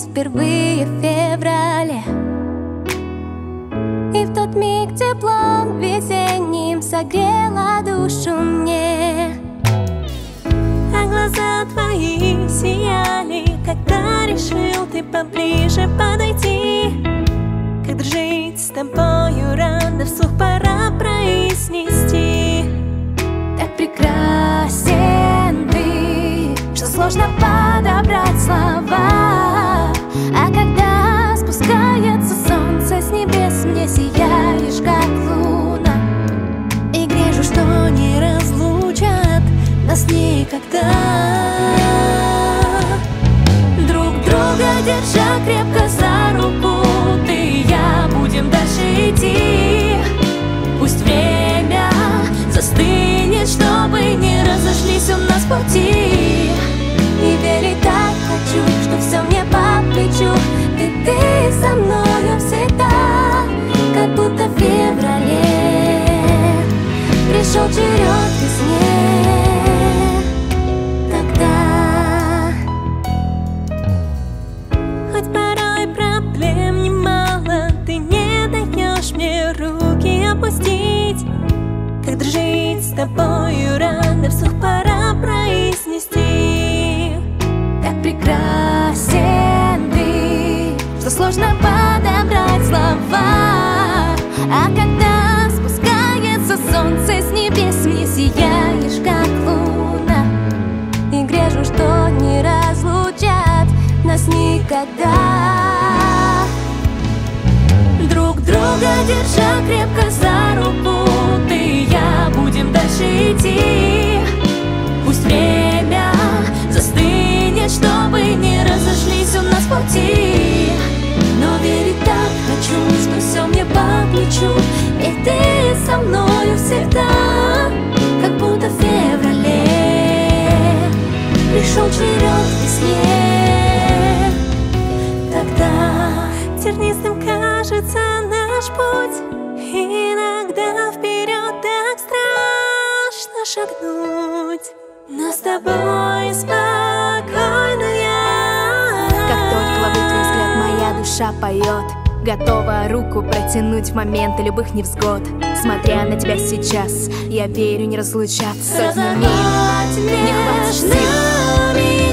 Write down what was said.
нас впервые в феврале. И в тот миг теплом весенним согрела душу мне. А глаза твои сияли, когда решил ты поближе подойти. Как дружить с тобою рано, вслух пора произнести. Так прекрасен ты, что сложно подобрать слова. А когда спускается солнце с небес, мне сияешь, как луна. И грежу, что не разлучат нас никогда. Друг друга держа крепко за руку, ты и я будем дальше идти. Пусть время застынет, чтобы не разошлись у нас пути. И верить так хочу, что все мне по плечу. Ведь ты со мною всегда, как будто в феврале пришел черед весне. Тогда хоть порой проблем немало, ты не даешь мне руки опустить. Как дружить с тобою рано, вслух пора произнести. так прекрасен ты, что сложно подобрать слова. А когда спускается солнце с небес, мне сияешь, как луна. И грежу, что не разлучат нас никогда. Друг друга держа крепко за руку, ты и я будем дальше идти. Пусть время застынет, чтобы не разошлись у нас пути. Но верить так хочу, что все мне по плечу. Ведь ты со мною всегда, как будто в феврале пришел черед весне. Тогда тернистым кажется наш путь. Иногда вперед так страшно шагнуть. Но с тобой спокойная. Как только ловлю твой взгляд, моя душа поет. Готова руку протянуть в моменты любых невзгод. Смотря на тебя сейчас, я верю, не разлучаться. Сотни миль, не хватит сил.